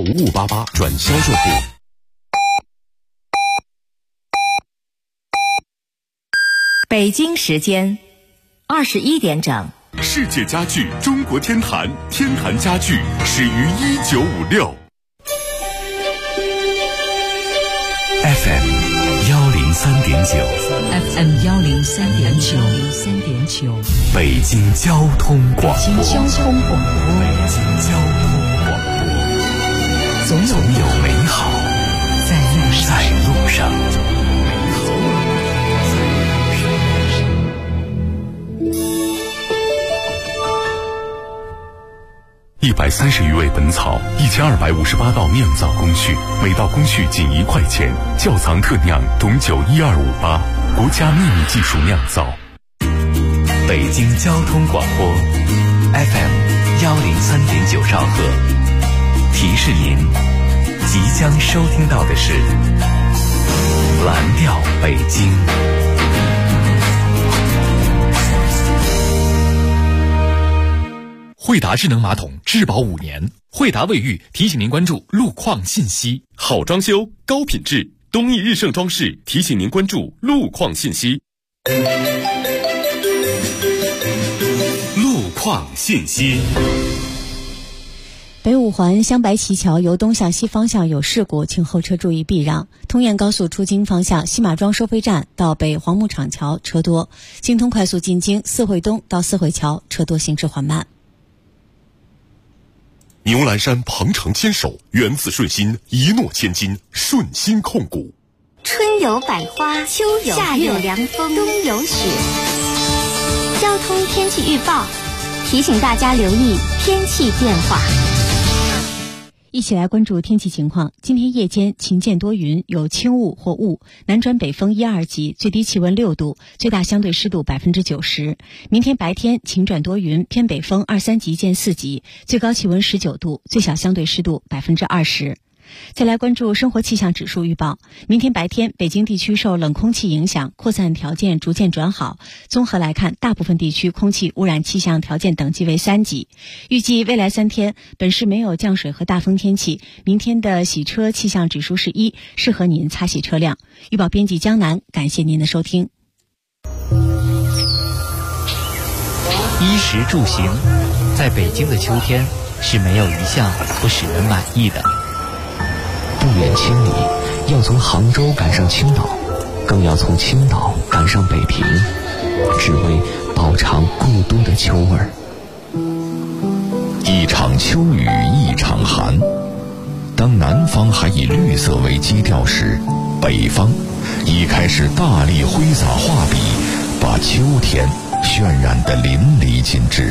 5588转销售部。 北京时间21点整。 世界家具中国天坛，天坛家具始于1956。 FM 103.9， 北京交通广播，总有美好在路上。130余味本草，1258道酿造工序，每道工序仅1块钱。窖藏特酿董酒12588，国家秘密技术酿造。北京交通广播 FM 103.9兆赫，提示您即将收听到的是蓝调北京。 惠达智能马桶质保5年，惠达卫浴提醒您关注路况信息。 好装修高品质，东义日盛装饰提醒您关注路况信息。路况信息。 北五环湘白旗桥由东向西方向有事故，请后车注意避让。通燕高速出京方向西马庄收费站到北黄牧场桥车多，京通快速进京四惠东到四惠桥车多，行驶缓慢。 牛栏山鹏程坚守，源自顺心，一诺千金，顺心控股。 春有百花，秋有夏有凉风，冬有雪。交通天气预报提醒大家留意天气变化。 一起来关注天气情况。今天夜间晴间多云，有轻雾或雾，南转北风1、2级，最低气温6度，最大相对湿度90%。明天白天晴转多云，偏北风2、3级见4级，最高气温19度，最小相对湿度20%。再来关注生活气象指数预报。明天白天北京地区受冷空气影响，扩散条件逐渐转好，综合来看，大部分地区空气污染气象条件等级为3级。预计未来3天本市没有降水和大风天气，明天的洗车气象指数是1，适合您擦洗车辆。预报编辑江南，感谢您的收听。 衣食住行，在北京的秋天是没有一项不使人满意的。 不远千里，要从杭州赶上青岛，更要从青岛赶上北平，只为饱尝故都的秋味儿。 一场秋雨一场寒，当南方还以绿色为基调时，北方已开始大力挥洒画笔，把秋天渲染得淋漓尽致。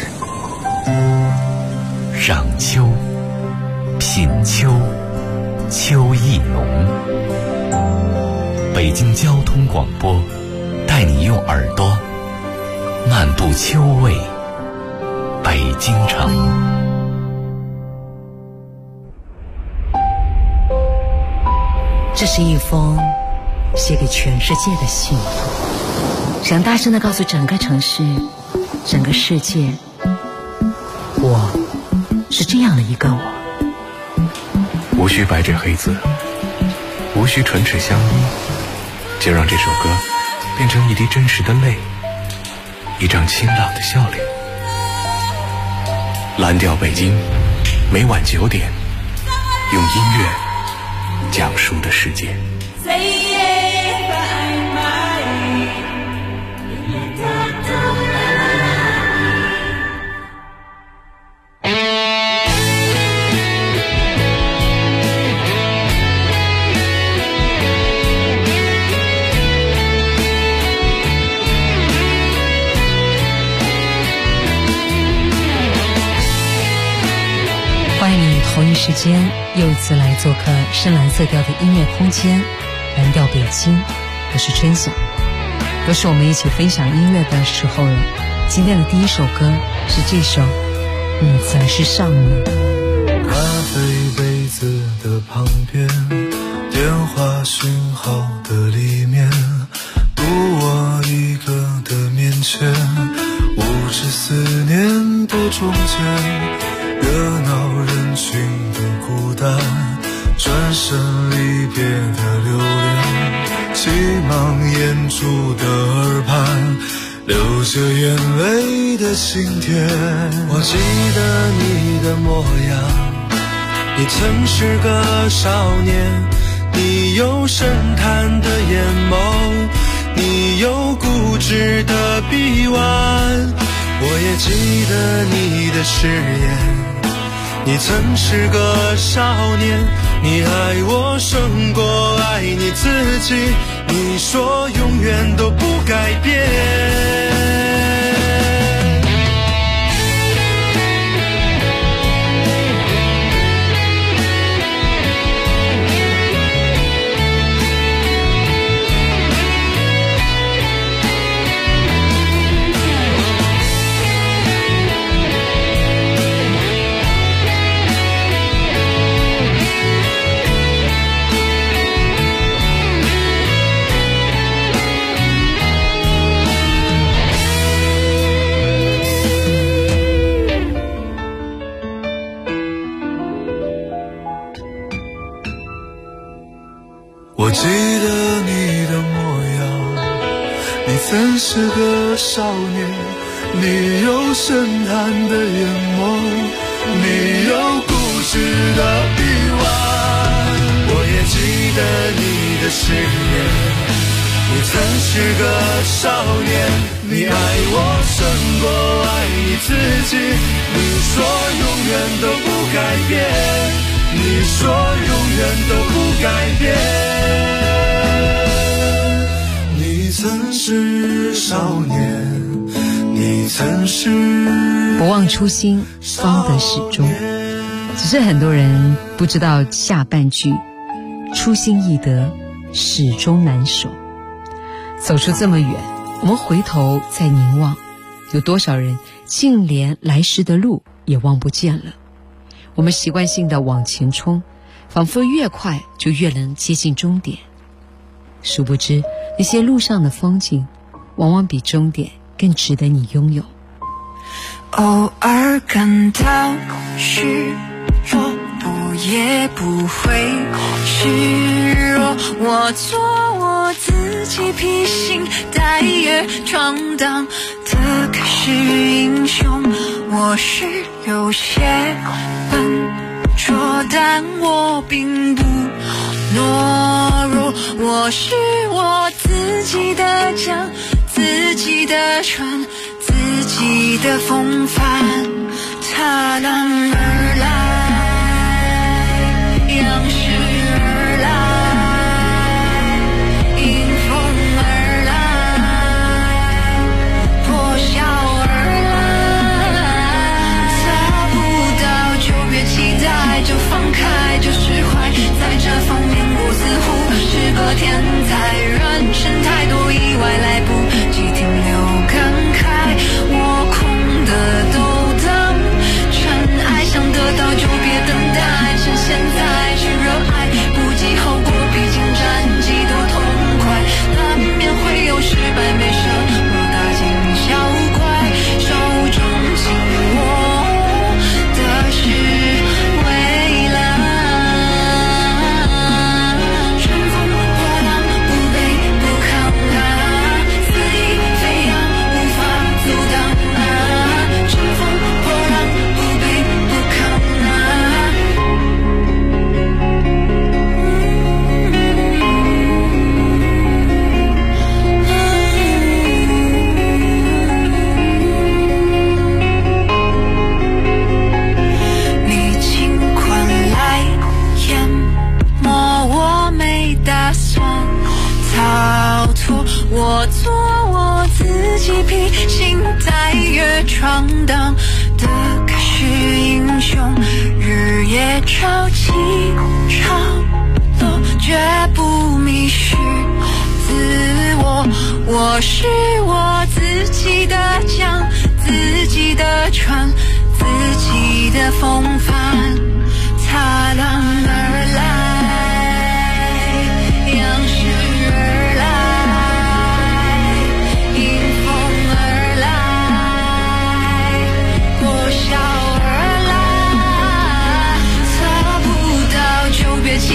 赏秋，品秋，秋意浓。 北京交通广播带你用耳朵漫步秋味北京城。 这是一封写给全世界的信，想大声地告诉整个城市，整个世界，我是这样的一个我。 无需白纸黑字，无需唇齿相依，就让这首歌变成一滴真实的泪，一张清朗的笑脸。蓝调北京，每晚9点，用音乐讲述的世界。 欢迎你同一时间又一次来做客深蓝色调的音乐空间，蓝调北京。我是春晓，又是我们一起分享音乐的时候了。今天的第一首歌是这首《你才是少年》。 咖啡杯子的旁边，电话讯号的里面，独我一个的面前，无知思念的中间，热闹人群的孤单， 转身离别的留恋，急忙掩住的耳畔，流着眼泪的晴天。我记得你的模样，你曾是个少年，你有深潭的眼眸，你有固执的臂弯。我也记得你的誓言，你曾是个少年，你爱我胜过爱你自己，你说永远都不改变。我记得你的模样，你曾是个少年，你有深潭的眼眸，你有固执的臂弯。我也记得你的誓言，你曾是个少年，你爱我胜过爱你自己，你说永远都不改变，你说永远都不改变。你曾是少年，你曾是不忘初心，方得始终。只是很多人不知道下半句，初心易得，始终难守。走出这么远，我们回头再凝望，有多少人竟连来时的路也望不见了。我们习惯性的往前冲，仿佛越快就越能接近终点，殊不知那些路上的风景往往比终点更值得你拥有。 偶尔感到虚弱，不也不会示弱，我做我自己，披星戴月闯荡的可是英雄。我是有些笨拙，但我并不懦弱，我是我自己的桨，自己的船，自己的风帆，踏浪而来，扬世而来，迎风而来，破晓而来。找不到就别期待，就放开，就释怀，在这方面我似乎是个天才，人生太多意外，来不及停留感慨，我空的都当尘埃，想得到就别等待，趁现在去热爱，不计后果，毕竟战绩多痛快，难免会有失败，没什么大惊小怪，手中紧握的是未来。乘风破浪，不卑不亢啊，肆意飞扬，无法阻挡啊，乘风破浪，不卑不亢啊。你尽管来淹没我，没打算逃脱，我做我自己，披星戴月闯荡的可是英雄，日夜潮起潮落，绝不迷失自我，我是我自己的桨，自己的船，自己的风帆，踏浪而来，扬世而来，迎风而来，破晓而来。测不到就别期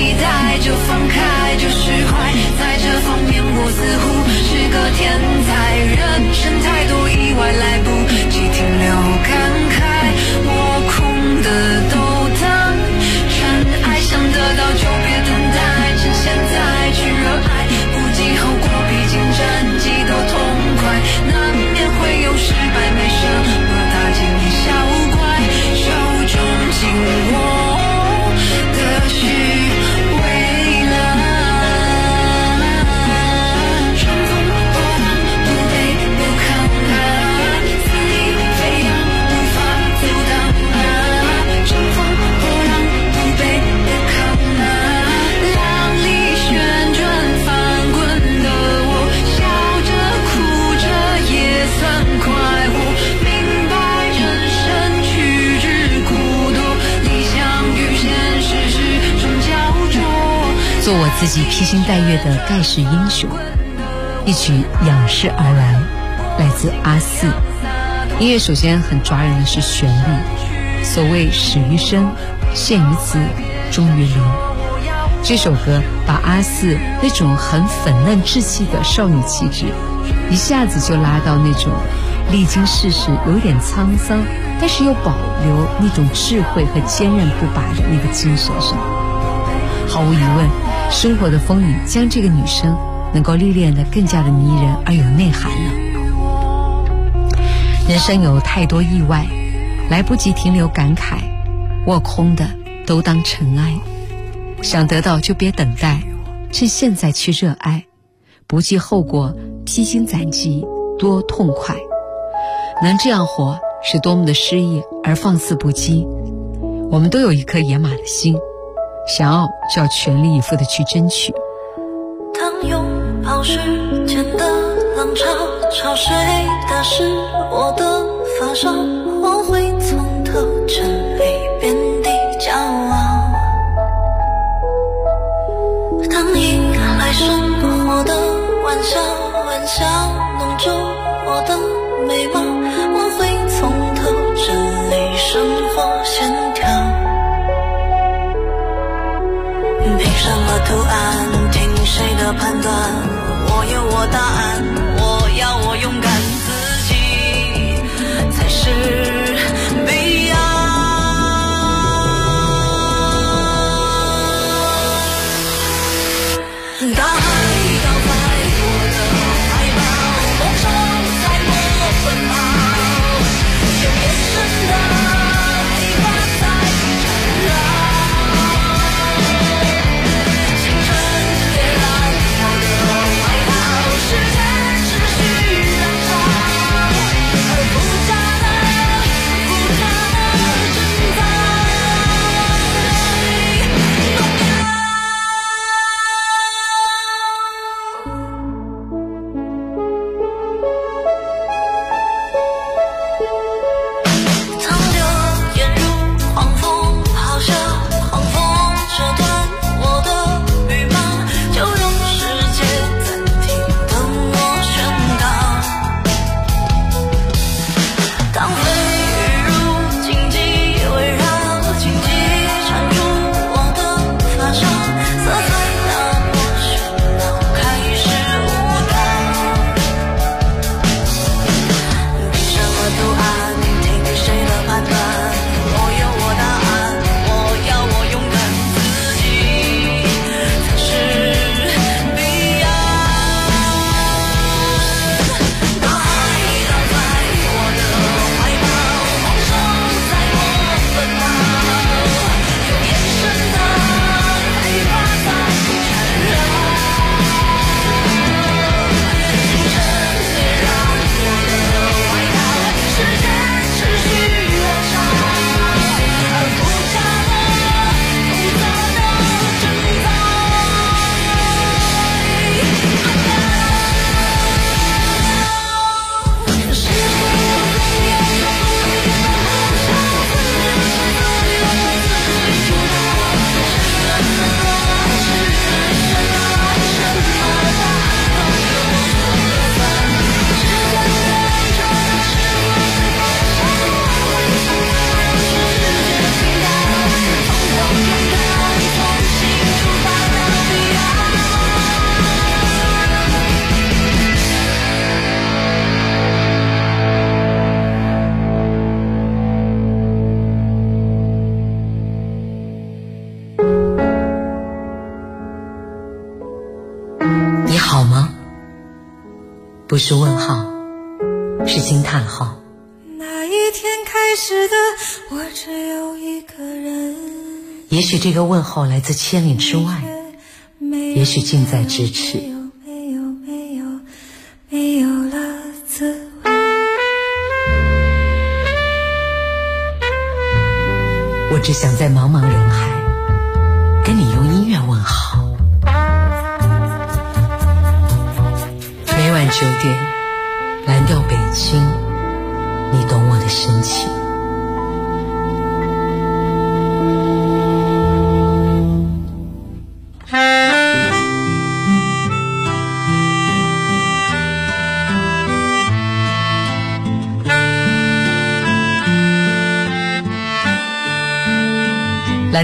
做我自己披星戴月的盖世英雄。一曲仰视而来，来自阿四。音乐首先很抓人的是旋律，所谓始于声，陷于字，终于灵。这首歌把阿四那种很粉嫩稚气的少女气质，一下子就拉到那种历经世事有点沧桑，但是又保留那种智慧和坚韧不拔的那个精神上。毫无疑问，生活的风雨将这个女生能够历练得更加的迷人而有内涵了。人生有太多意外，来不及停留感慨，握空的都当尘埃。想得到就别等待，趁现在去热爱，不计后果，披荆斩棘，多痛快。能这样活是多么的诗意而放肆不羁。我们都有一颗野马的心，想要就要全力以赴的去争取。 当拥抱时间的浪潮潮水打湿我的发梢，我会从头这里遍地骄傲。当迎来生活的玩笑玩笑弄皱我的眉毛，我会从头这里生活线条。凭什么图案，听谁的判断，我有我答案，我要我勇敢，自己才是彼岸。大海倒在我的怀抱，梦想在我奔跑，有眼神的黑发在缠绕，星辰点燃我的怀抱，世界持续燃烧，而复杂的挣扎。 不是问号，是惊叹号。 那一天开始的我只有一个人， 也许这个问候来自千里之外，也许近在咫尺。 没有了滋味。 我只想在茫茫人海跟你用音乐问好。每晚9点，蓝调北京，你懂我的深情。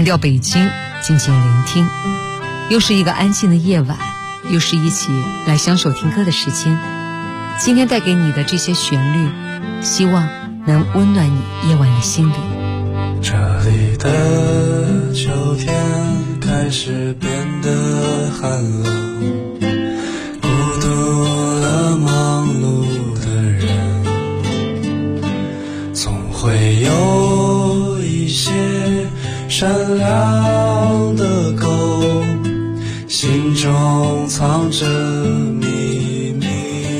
调北京，静静聆听。又是一个安静的夜晚，又是一起来相守听歌的时间。今天带给你的这些旋律，希望能温暖你夜晚的心里。 这里的秋天开始变得寒冷，孤独了忙碌的人，总会有一些善良的狗，心中藏着秘密。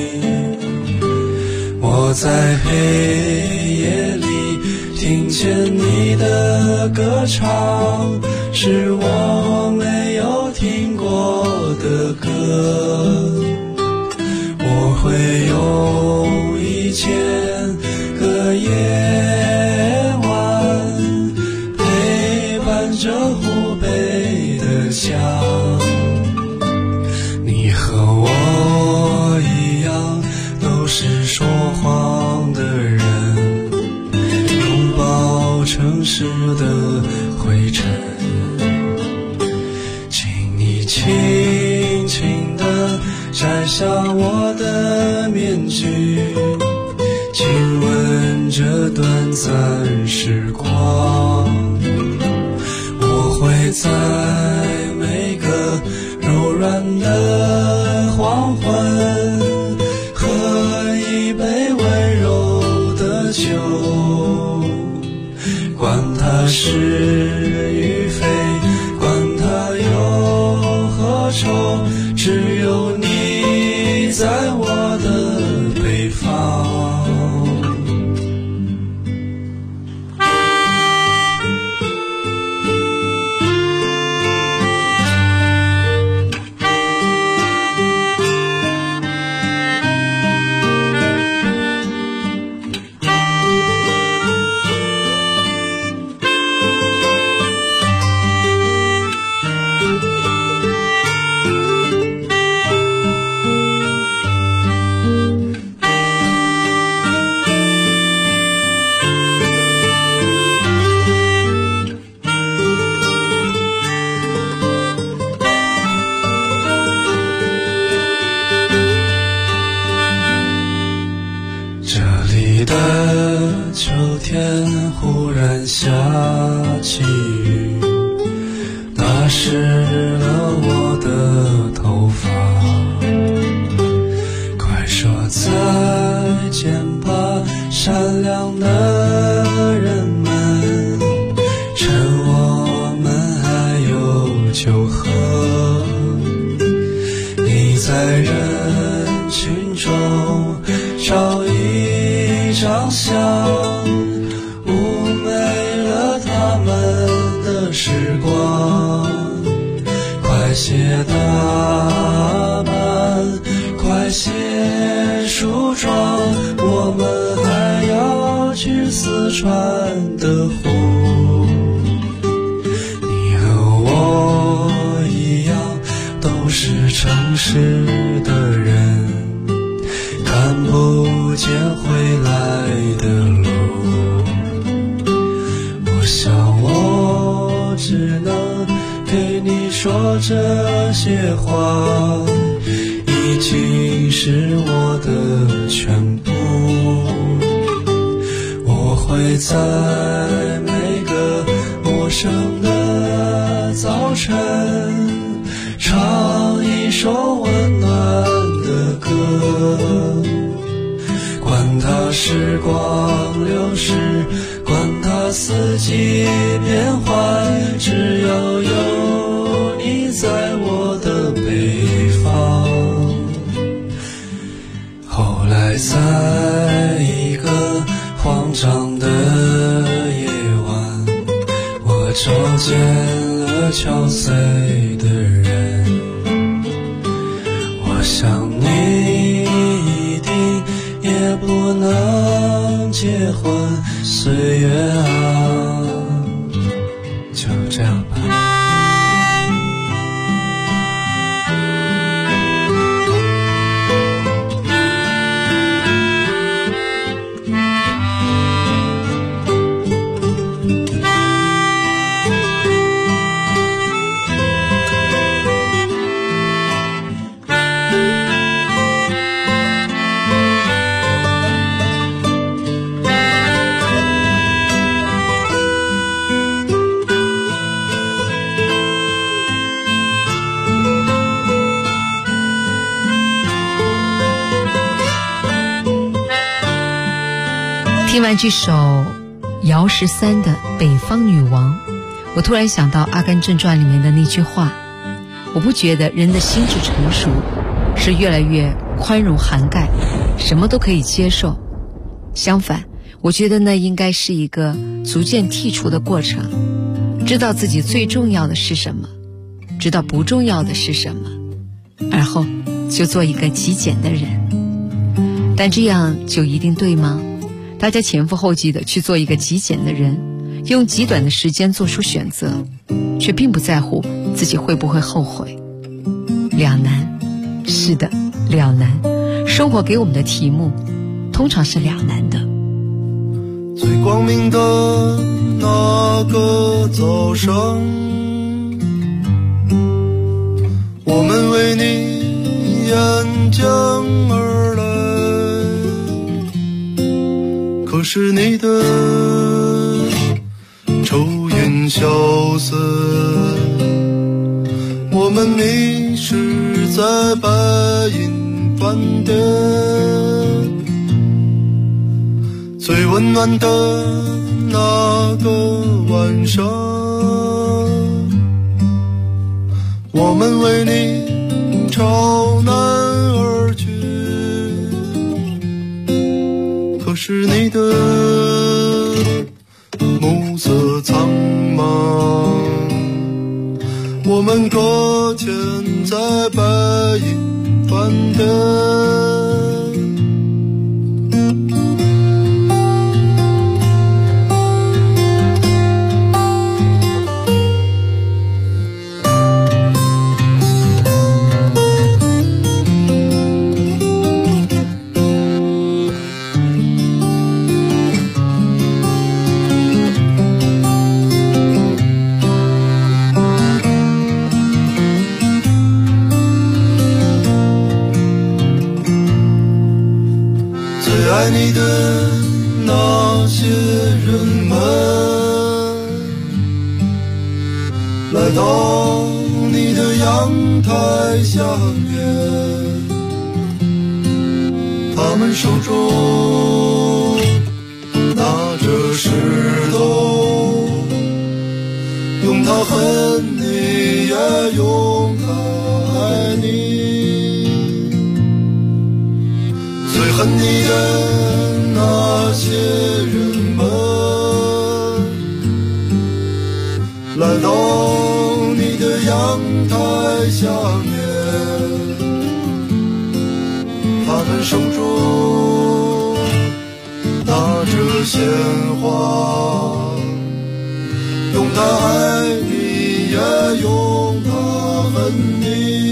我在黑夜里听见你的歌唱，是我没有听过的歌。我会用1000个夜晚陪伴着湖北的家。你和我一样都是说谎的人，拥抱城市的灰尘。请你轻轻地摘下我的面具，亲吻这短暂时光。我会在每个柔软的黄昏喝一杯温柔的酒，管它是与非，管它忧和愁，只有你在我的北方。忽然下起雨，打湿了我的头发。快说再见吧，善良的人们，趁我们还有酒喝。你在人群中照一张相，时光，快些打扮，快些梳妆，我们还要去四川的湖。你和我一样都是城市的人，看不见回来的路。我想我只能对你说这些话，已经是我的全部。我会在每个陌生的早晨唱一首温暖的歌，管它时光流逝，管它四季变换，只要有你在我的北方。后来在一个慌张的夜晚，我瞅见了憔悴的人。我想你一定也不能结婚，岁月啊，就这样吧。 听完这首姚十三的《北方女王》，我突然想到《阿甘正传》里面的那句话，我不觉得人的心智成熟是越来越宽容涵盖，什么都可以接受，相反，我觉得那应该是一个逐渐剔除的过程，知道自己最重要的是什么，知道不重要的是什么，而后就做一个极简的人。但这样就一定对吗？大家前赴后继的去做一个极简的人，用极短的时间做出选择，却并不在乎自己会不会后悔。两难，是的，两难。生活给我们的题目通常是两难的。 最光明的那个早上，我们为你沿江而来，可是你的愁云消散，我们迷失在白银饭店，最温暖的那个晚上，我们为你朝南而去，可是你的暮色苍茫，我们搁浅在白银饭店。爱你的那些人们，来到你的阳台下面，他们手中拿着石头，用它恨你，也用它爱你。最恨你的那些人们，来到你的阳台下面，他们手中拿着鲜花，用它爱你，也用它恨你。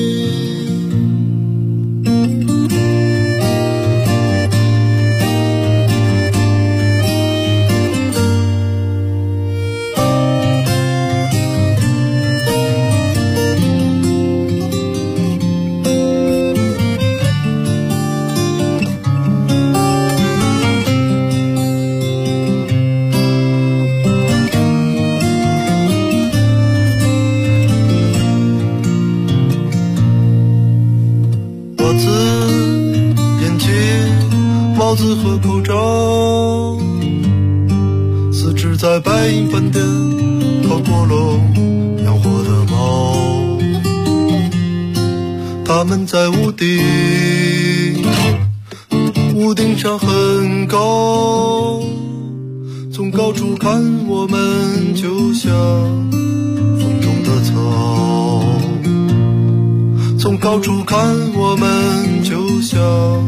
帽子和口罩，四肢在白银饭店烤过笼养活的猫，它们在屋顶上很高，从高处看我们就像风中的草，从高处看我们就像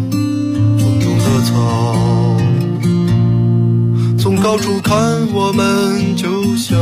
草，从高处看我们就像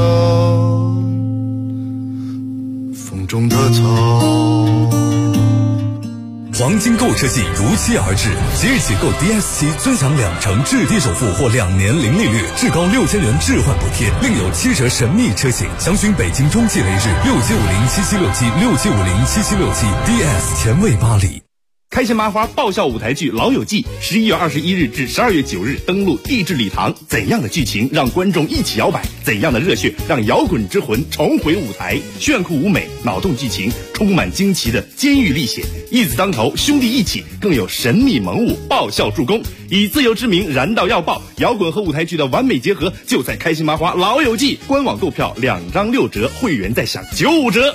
风中的草。 黄金购车季如期而至，即日起购 DS7尊享2成至低首付或2年零利率，至高6000元置换补贴，另有7折神秘车型。详询北京中汽雷日6750776767507767 DS 前卫巴黎。 开心麻花爆笑舞台剧《老友记》11月21日至12月9日登陆地质礼堂。怎样的剧情让观众一起摇摆？怎样的热血让摇滚之魂重回舞台？炫酷舞美，脑洞剧情，充满惊奇的监狱历险，义字当头，兄弟一起，更有神秘萌物爆笑助攻。以自由之名燃到要爆，摇滚和舞台剧的完美结合，就在开心麻花《老友记》官网购票2张6折，会员再享95折。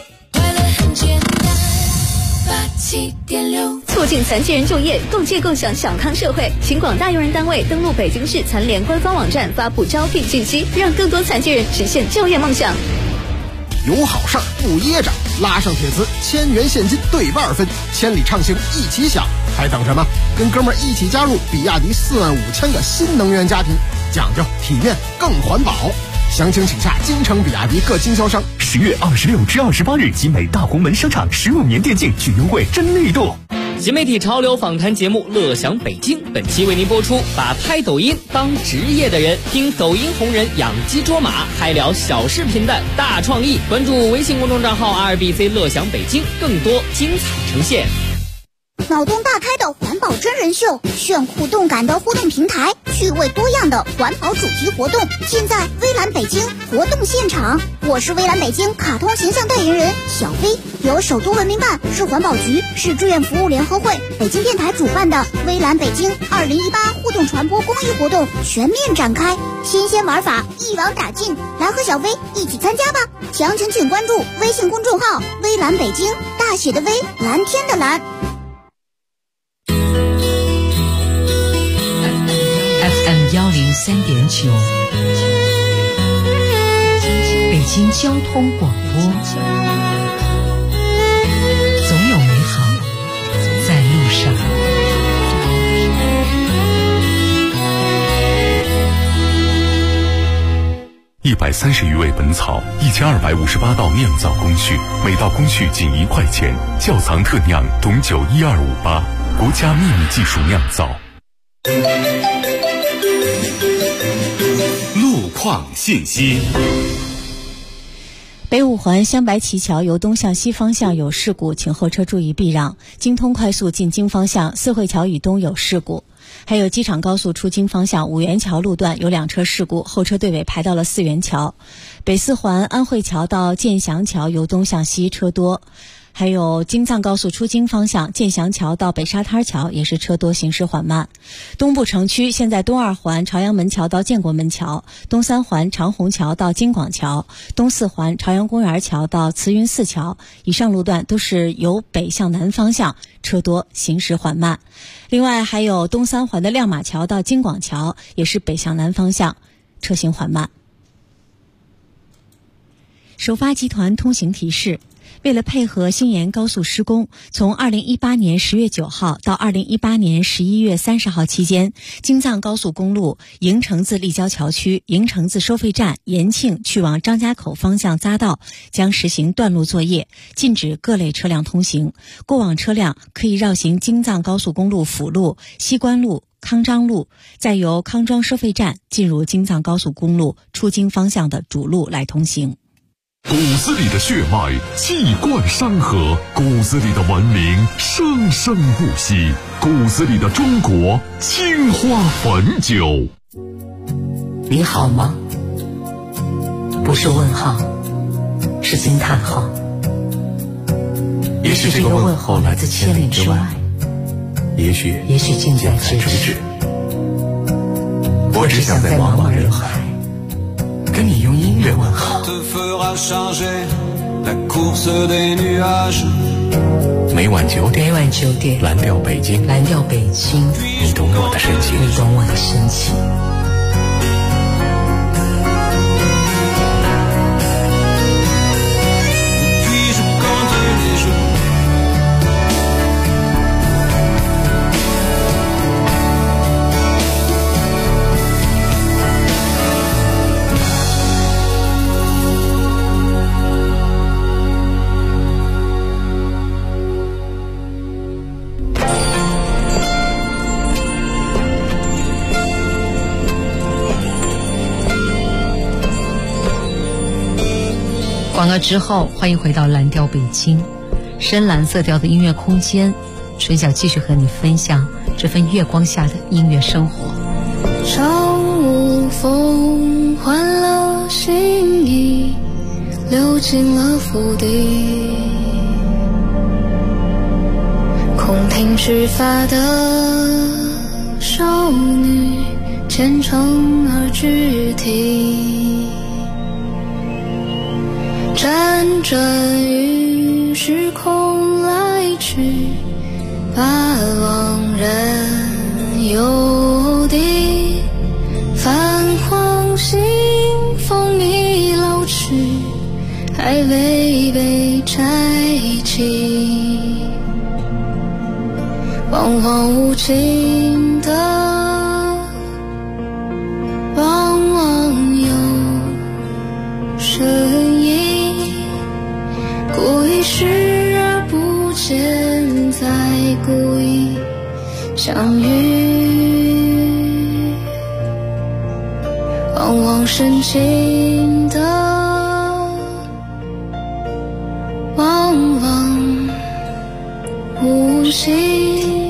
促进残疾人就业，共建共享小康社会。请广大用人单位登录北京市残联官方网站发布招聘信息，让更多残疾人实现就业梦想。 有好事儿不噎着，拉上铁丝，1000元现金对半分，千里畅行一起享，还等什么？跟哥们儿一起加入比亚迪45000个新能源家庭，讲究体面更环保。详情请下京城比亚迪各经销商。 10月26至28日，集美大红门商场15年电竞举优惠真力度。 新媒体潮流访谈节目《乐享北京》本期为您播出，把拍抖音当职业的人，听抖音红人养鸡捉马，嗨聊小视频的大创意。关注微信公众账号 2BC 乐享北京，更多精彩呈现。 脑洞大开的环保真人秀，炫酷动感的互动平台，趣味多样的环保主题活动，尽在微蓝北京活动现场。我是微蓝北京卡通形象代言人小飞，由首都文明办、市环保局、市志愿服务联合会、北京电台主办的微蓝北京2018互动传播公益活动全面展开，新鲜玩法一网打尽，来和小飞一起参加吧！详情请关注微信公众号微蓝北京，大写的微，蓝天的蓝。 103.9，北京交通广播，总有美好在路上。 130余味本草，1258道酿造工序，每道工序仅1块钱。窖藏特酿董酒12588，国家秘密技术酿造。 路况信息。 北五环湘白旗桥由东向西方向有事故，请后车注意避让。京通快速进京方向四惠桥以东有事故。还有机场高速出京方向五元桥路段有2车事故，后车队尾排到了4元桥。北四环安慧桥到建祥桥由东向西车多。还有京藏高速出京方向建祥桥到北沙滩桥也是车多，行驶缓慢。东部城区现在东2环朝阳门桥到建国门桥，东3环长虹桥到京广桥，东4环朝阳公园桥到慈云寺桥，以上路段都是由北向南方向，车多，行驶缓慢。另外还有东3环的亮马桥到京广桥也是北向南方向，车行缓慢。首发集团通行提示，为了配合新延高速施工，从2018年10月9号到2018年11月30号期间，京藏高速公路营城自立交桥区、营城自收费站、延庆去往张家口方向匝道将实行断路作业，禁止各类车辆通行。过往车辆可以绕行京藏高速公路辅路、西关路、康庄路，再由康庄收费站进入京藏高速公路出京方向的主路来通行。 骨子里的血脉气贯山河，骨子里的文明生生不息，骨子里的中国青花汾酒。 你好吗？不是问号，是惊叹号。 也许这个问候来自千里之外，也许近在咫尺。我只想在茫茫人海跟你用音乐问候。每晚9点，蓝调北京，你懂我的深情。 广告之后，欢迎回到蓝调北京，深蓝色调的音乐空间， 春晓继续和你分享这份月光下的音乐生活。 朝无风换了心意，流进了府邸，空听执法的少女虔诚而具体，辗转于时空来去，把往人游敌，泛黄信风已老去，还未被摘起，往往无情的，往往有深意，故意视而不见，再故意相遇，往往深情的，往往无心，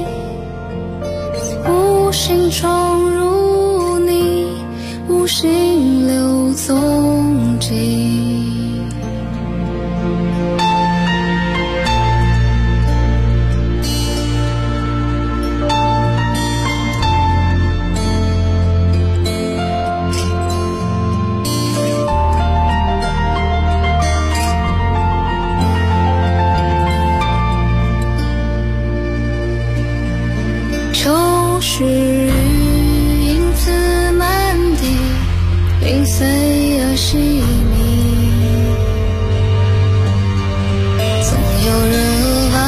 无心闯入你，无心留踪迹。秋时雨影子满地，零碎而细密，总有人晚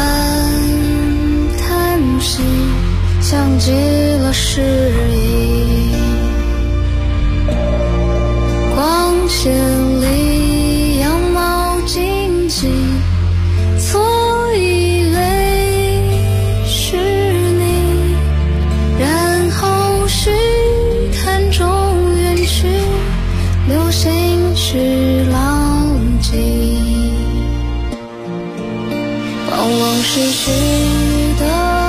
叹息，像极了诗意，光线里羊毛荆棘，错以为是你，然后试探中远去，流星去浪迹，往往失去的，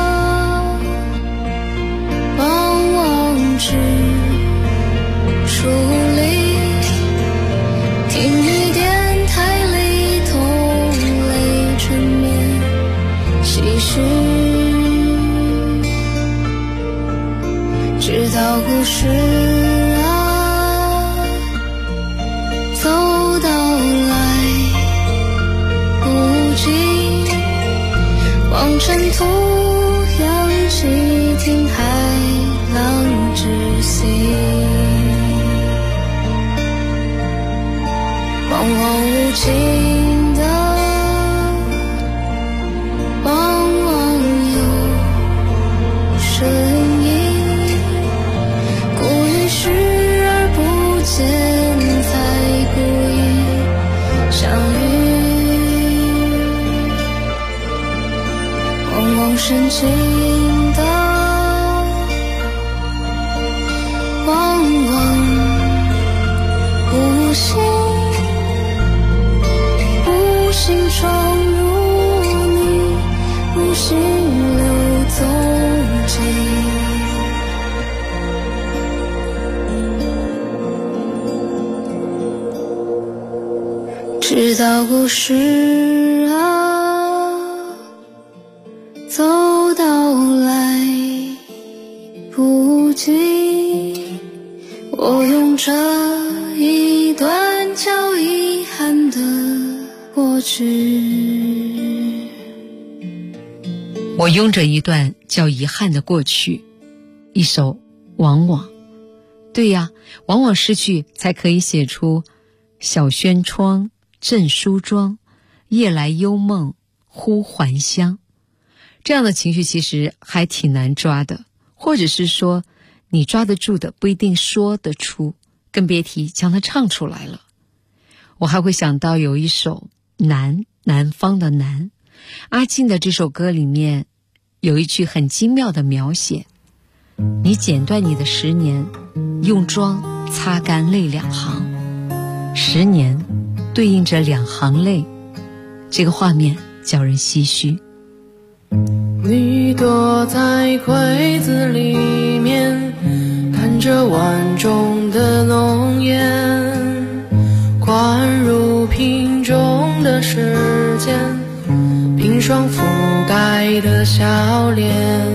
往往只疏离，听雨电台里同泪缠绵唏嘘，直到故事啊走到来不及，望尘土扬起，听海浪窒息，往往无情的，往往有深意，故意视而不见，才故意相遇，往往深情的，往往无心，无心闯入你，无心留踪迹。直到故事啊走到来不及，我用这一段叫遗憾的过去， 我拥着一段叫遗憾的过去，一首往往。对呀，往往失去才可以写出小轩窗正梳妆，夜来幽梦忽还乡。这样的情绪其实还挺难抓的，或者是说你抓得住的不一定说得出，更别提将它唱出来了。我还会想到有一首南方的南，阿静的这首歌里面有一句很精妙的描写，你剪断你的10年，用妆擦干泪2行，10年对应着2行泪，这个画面叫人唏嘘。 你躲在柜子里面，看着碗中的浓烟，灌入瓶中的时间，冰霜覆盖的笑脸，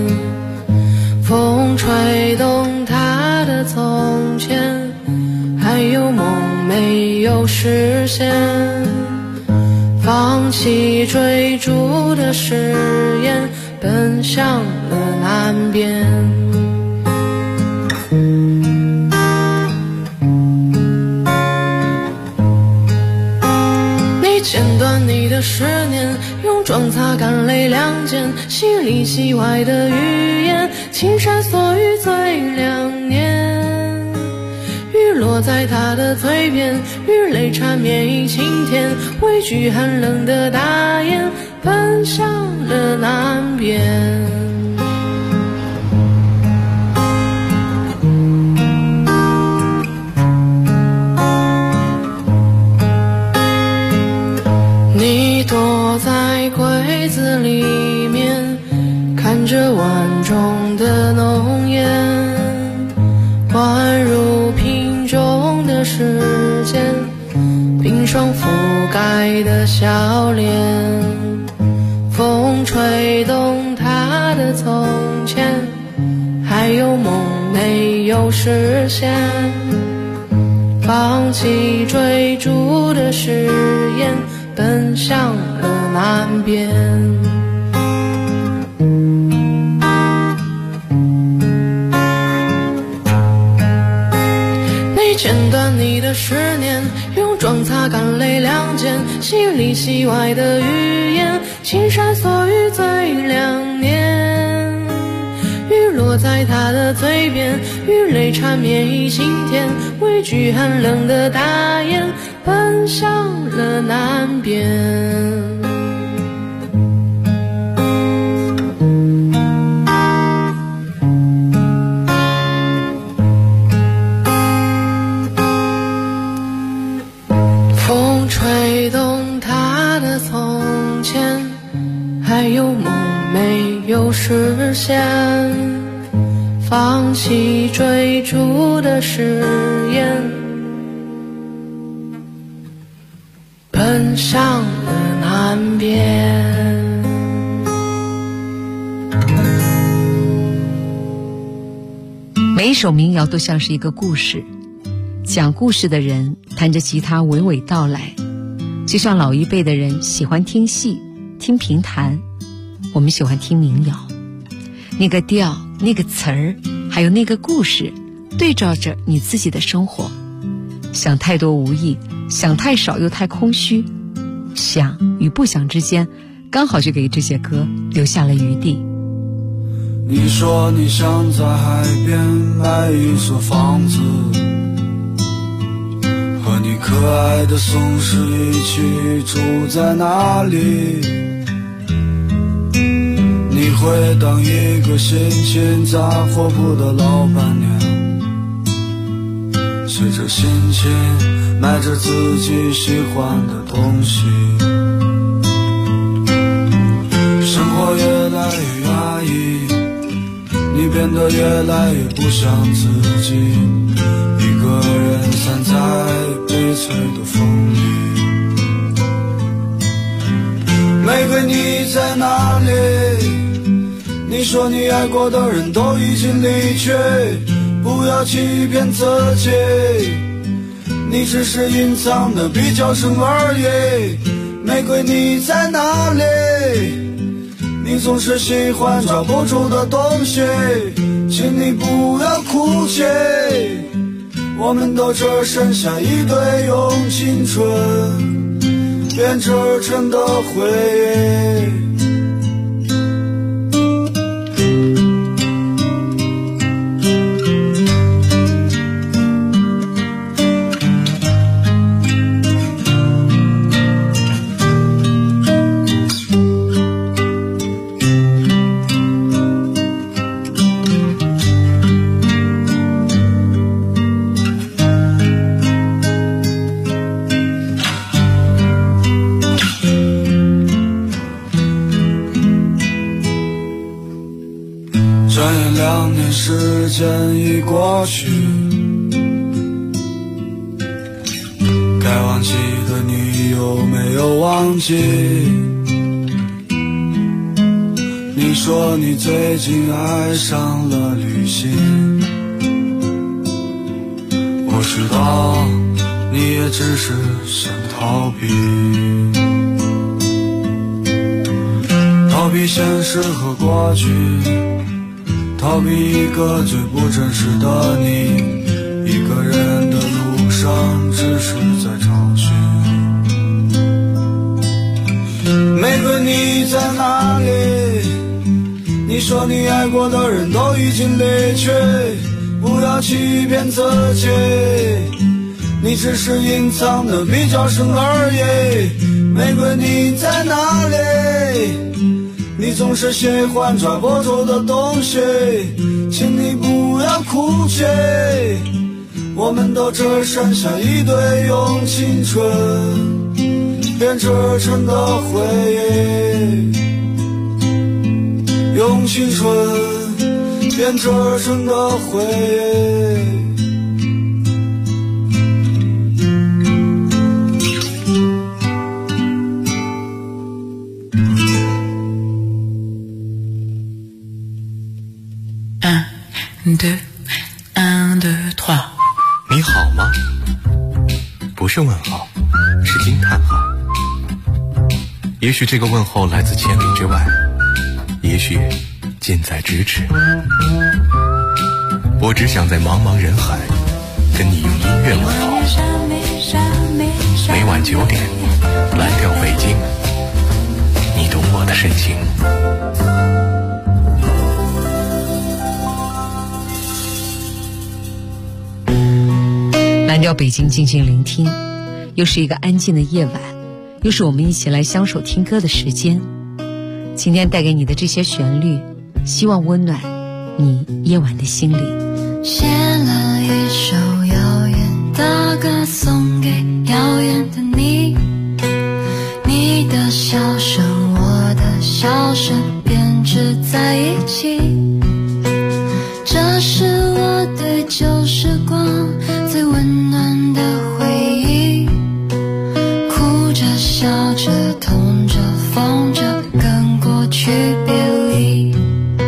风吹动他的从前，还有梦没有实现，放弃追逐的誓言，奔向了南边。你剪断你的十年，用妆擦干泪两件，戏里戏外的语言，青山锁于最两年。雨落在他的嘴边，雨泪缠绵于晴天，畏惧寒冷的大雁，奔向了南边。你躲在柜子里面，看着碗中的浓烟，灌入瓶中的时间，冰霜覆盖的笑脸，风吹动他的从前，还有梦没有实现，放弃追逐的誓言，奔向了南边。你剪断你的十年，用妆擦干泪两件，戏里戏外的语言，青山锁于最两年。雨落在他的嘴边，雨泪缠绵于晴天，畏惧寒冷的大雁，奔向了南边。风吹动他的从前，还有梦没有实现，放弃追逐的誓言，奔向了南边。 每一首民谣都像是一个故事，讲故事的人弹着吉他娓娓道来，就像老一辈的人喜欢听戏听评弹，我们喜欢听民谣。那个调那个词儿还有那个故事对照着你自己的生活，想太多无益，想太少又太空虚，想与不想之间刚好就给这些歌留下了余地。 你说你想在海边买一所房子，和你可爱的松狮一起住在那里，你会当一个心情杂货铺的老板娘，随着心情买着自己喜欢的东西，生活越来越压抑，你变得越来越不像自己，一个人散在悲催的风里。玫瑰你在哪里？你说你爱过的人都已经离去，不要欺骗自己，你只是隐藏的比较深而已。玫瑰你在哪里？你总是喜欢抓不住的东西，请你不要哭泣，我们都只剩下一堆用青春编织成的回忆。 年时间已过去，该忘记的你有没有忘记？你说你最近爱上了旅行，我知道你也只是想逃避，逃避现实和过去，逃避一个最不真实的你。一个人的路上只是在找寻，玫瑰你在哪里？你说你爱过的人都已经离去，不要欺骗自己，你只是隐藏的比较深而已。玫瑰你在哪里？你总是喜欢抓不住的东西，请你不要哭泣，我们都只剩下一堆用青春编织成的回忆，用青春编织成的回忆。 你好吗？不是问号，是惊叹号。也许这个问候来自千里之外，也许近在咫尺。我只想在茫茫人海跟你用音乐问候。每晚9点，蓝调北京，你懂我的深情。 蓝调北京，静静聆听。又是一个安静的夜晚，又是我们一起来相守听歌的时间。今天带给你的这些旋律，希望温暖你夜晚的心里。 写了一首遥远的歌送给遥远的你，你的笑声我的笑声编织在一起，这是我对旧时光最温暖的回忆，哭着笑着痛着疯着跟过去别离。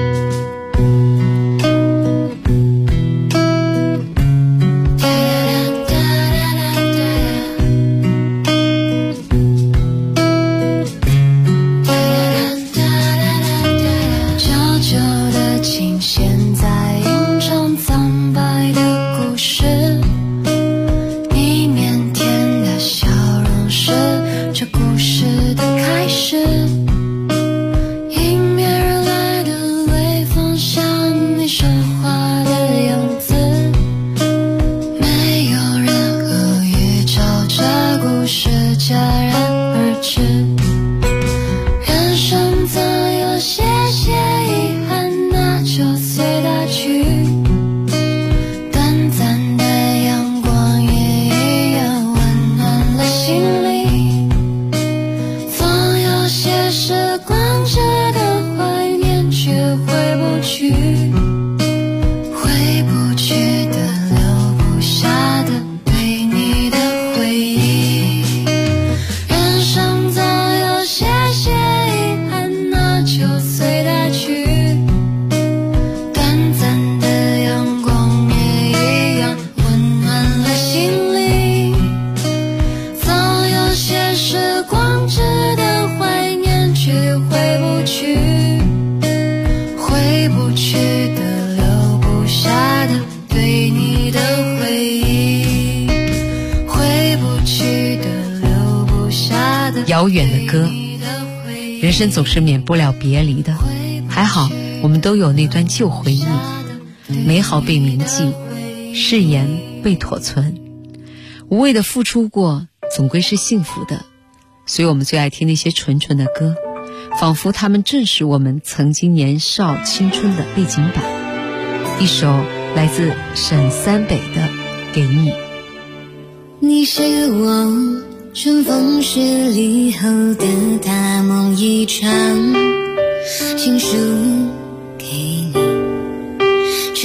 遥远的歌，人生总是免不了别离的，还好我们都有那段旧回忆，美好被铭记，誓言被妥存，无谓的付出过总归是幸福的，所以我们最爱听那些纯纯的歌，仿佛他们正是我们曾经年少青春的背景板。一首来自沈三北的《给你》。 你是我春风十里后的大梦一场，情书给你，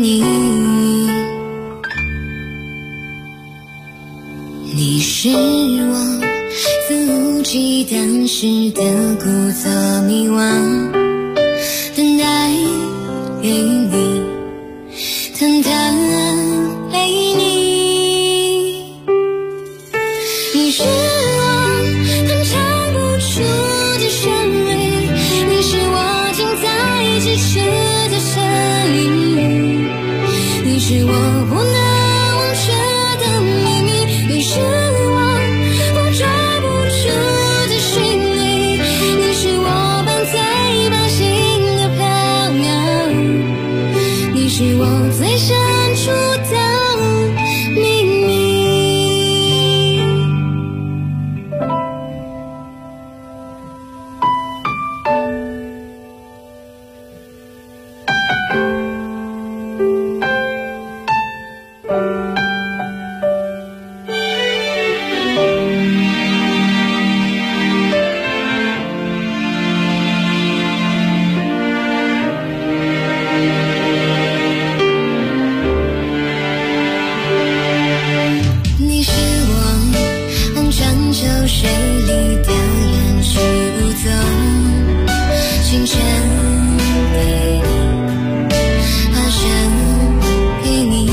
你。你是我肆无忌惮时的故作迷惘，等待给你坦坦给你。你是我弹唱不出的旋律，你是我近在咫尺的声音，你是我不能忘却的秘密，你是我捉不住的寻觅，你是我伴随伴行的飘渺，你是我最深处的秘密。你是我望穿秋水里的人去无踪，星辰给你，花生给你。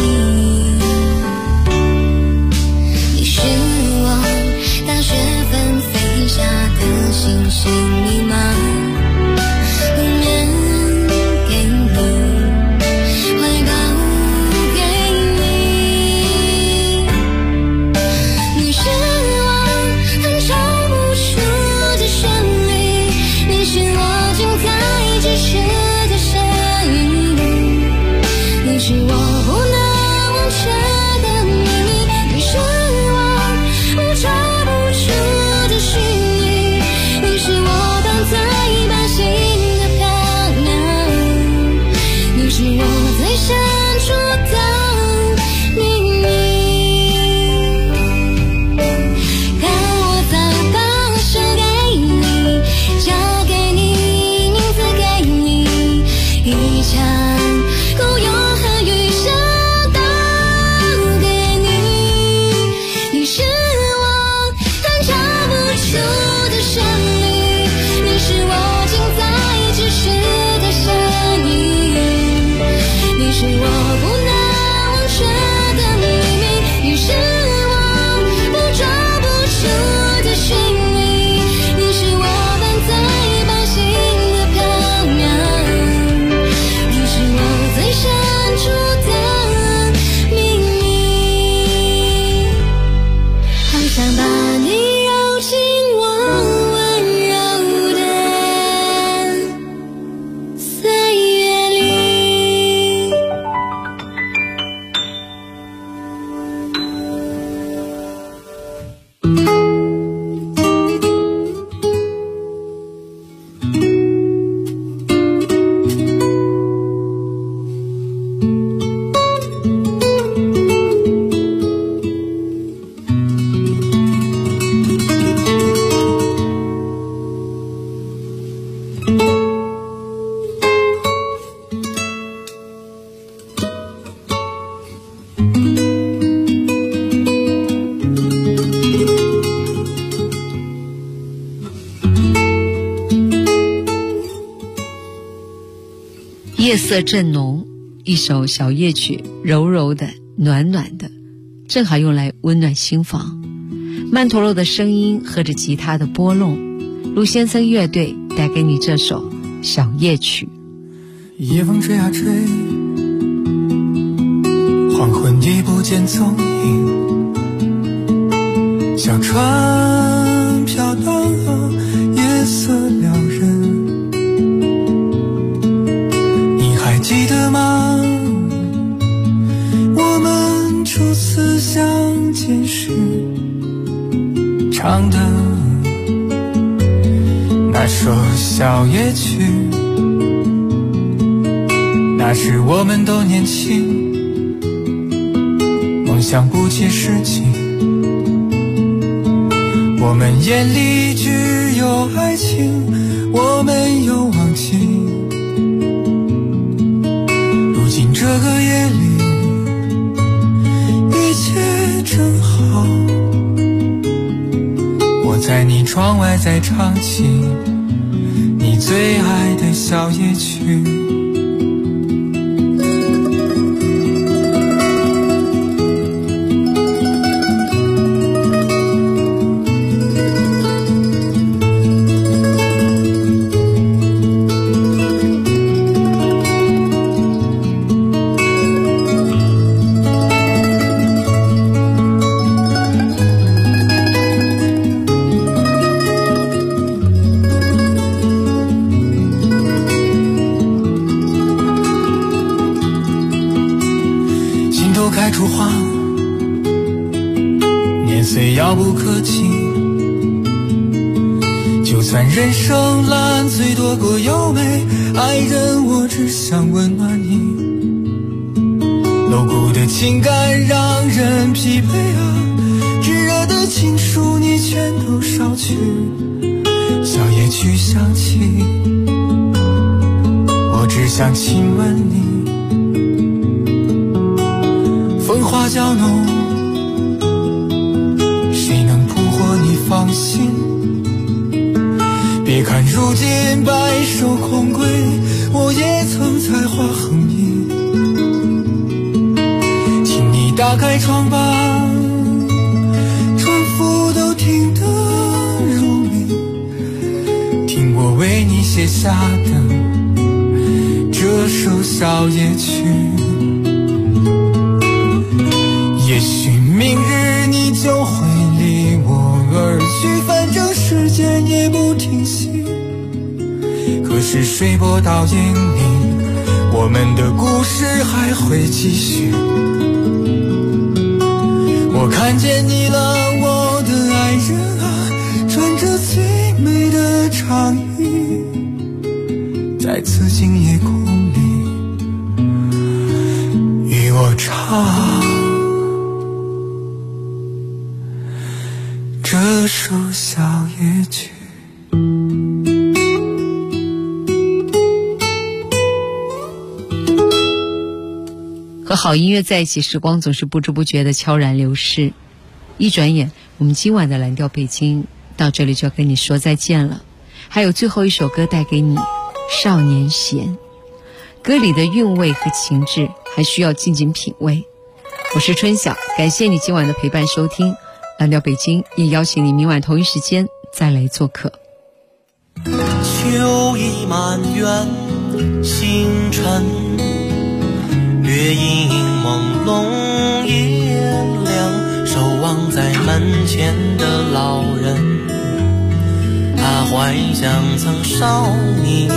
你是我大雪纷飞下的星星迷茫，不眠给你，怀抱给你。你是我弹唱不出的旋律，你是我近在咫尺的声音，你是我不能忘却的秘密，你是我捉不住的寻觅，你是我伴随伴行的飘渺，你是我最深处的秘密。看我早把手给你，交给你，名字给你，一场孤勇和余生都给你。你是我弹唱不出的旋律，你是我近在咫尺的声音，你是我不能忘却的秘密，你是我捉不住的寻觅，你是我伴随伴行的飘渺，你是我最深处的秘密。好想把你揉进我温柔的岁月里。 夜色正浓，一首小夜曲，柔柔的，暖暖的，正好用来温暖心房。曼陀罗的声音和着吉他的拨弄，卢先生乐队带给你这首小夜曲。 夜风吹啊吹，黄昏已不见踪影，小船飘荡，夜色撩人。你还记得吗？我们初次相见时唱的那首小夜曲，那时我们都年轻，梦想不切实际，我们眼里只有爱情，我没有忘记。如今这个夜在你窗外在唱起你最爱的小夜曲。开出花，年岁遥不可及，就算人生烂醉多过优美，爱人我只想温暖你。牢固的情感让人疲惫啊，炙热的情书你全都捎去，小夜曲响起，我只想亲吻你。风花娇浓，谁能捕获你芳心？别看如今白首空归，我也曾才华横溢。请你打开窗吧，船夫都听得入迷，听我为你写下的这首小夜曲。也许明日你就会离我而去，反正时间也不停息。可是水波倒影里，我们的故事还会继续。我看见你了，我的爱人啊，穿着最美的长衣，在此静夜空里与我唱这首小夜曲。 和好音乐在一起，时光总是不知不觉的悄然流逝。一转眼，我们今晚的蓝调北京到这里就要跟你说再见了。还有最后一首歌带给你，《少年弦》。歌里的韵味和情致还需要静静品味。我是春晓，感谢你今晚的陪伴收听。蓝调北京也邀请你明晚同一时间再来做客。 秋意满园，星辰月影朦胧夜凉，守望在门前的老人，他怀想曾少年。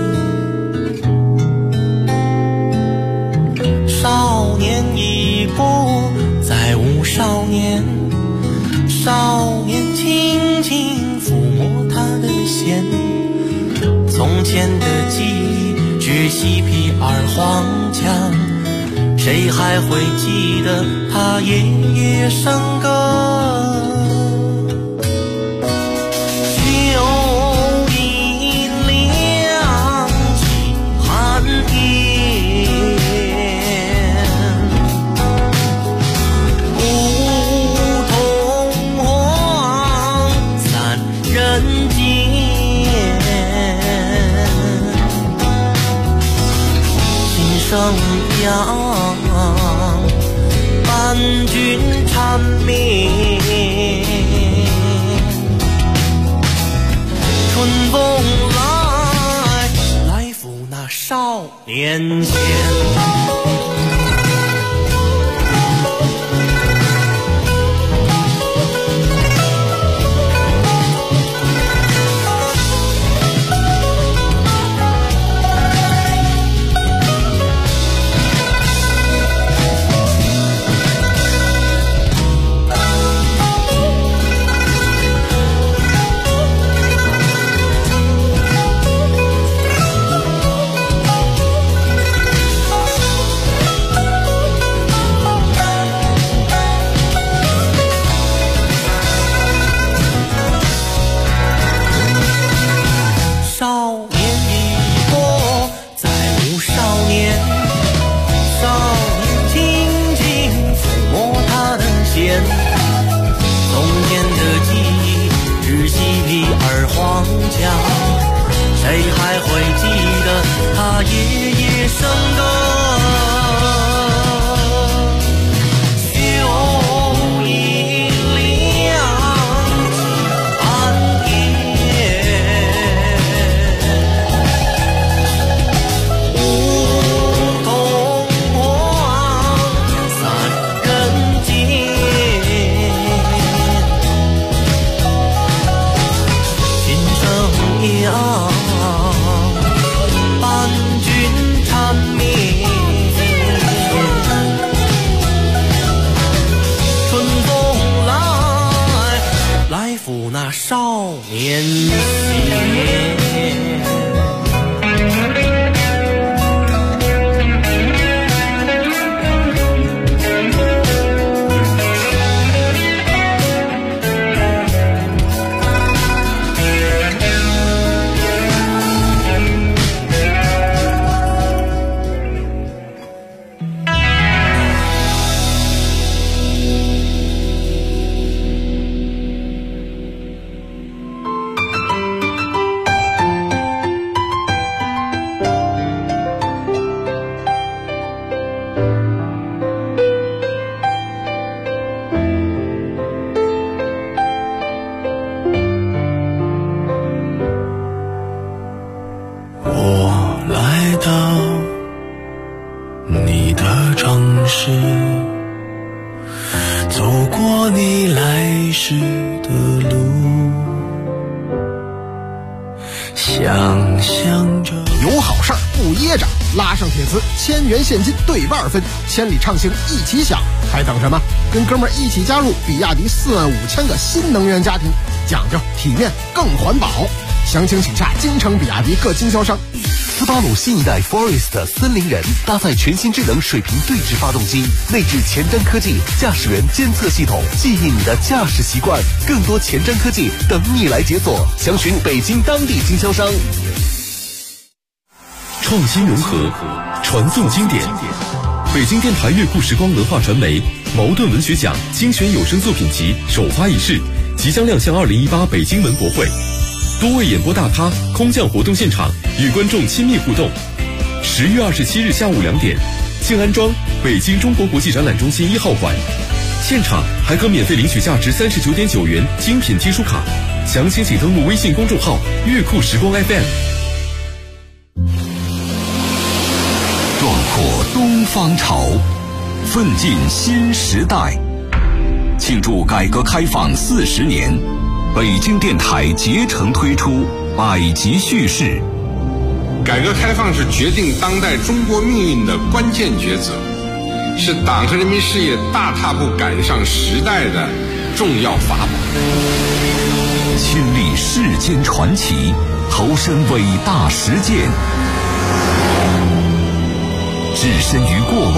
少年已过，再无少年。少年轻轻抚摸他的弦，从前的记忆只细皮而荒腔，谁还会记得他夜夜笙歌？秋意亮起寒烟，人间心声扬，伴君缠绵，春风来抚那少年弦。 庄稼，谁还会记得他夜夜笙歌？那少年心。 1000元现金对半分，千里畅行一起享，还等什么？跟哥们儿一起加入比亚迪45000个新能源家庭，讲究体面更环保。详情请洽京城比亚迪各经销商。 斯巴鲁新一代 Forest 森林人搭载全新智能水平对置发动机，内置前瞻科技驾驶员监测系统，记忆你的驾驶习惯。更多前瞻科技等你来解锁，详询北京当地经销商。 创新融合，传颂经典。北京电台乐库时光文化传媒茅盾文学奖精选有声作品集首发仪式即将亮相2018北京文博会，多位演播大咖空降活动现场，与观众亲密互动。10月27日下午2点，静安庄北京中国国际展览中心1号馆，现场还可免费领取价值39.9元精品贴书卡。详情请登录微信公众号乐库时光 FM。 壮阔东方潮，奋进新时代。庆祝改革开放40年，北京电台竭诚推出百集叙事。 改革开放是决定当代中国命运的关键抉择，是党和人民事业大踏步赶上时代的重要法宝。 亲历世间传奇，投身伟大实践，置身于过往。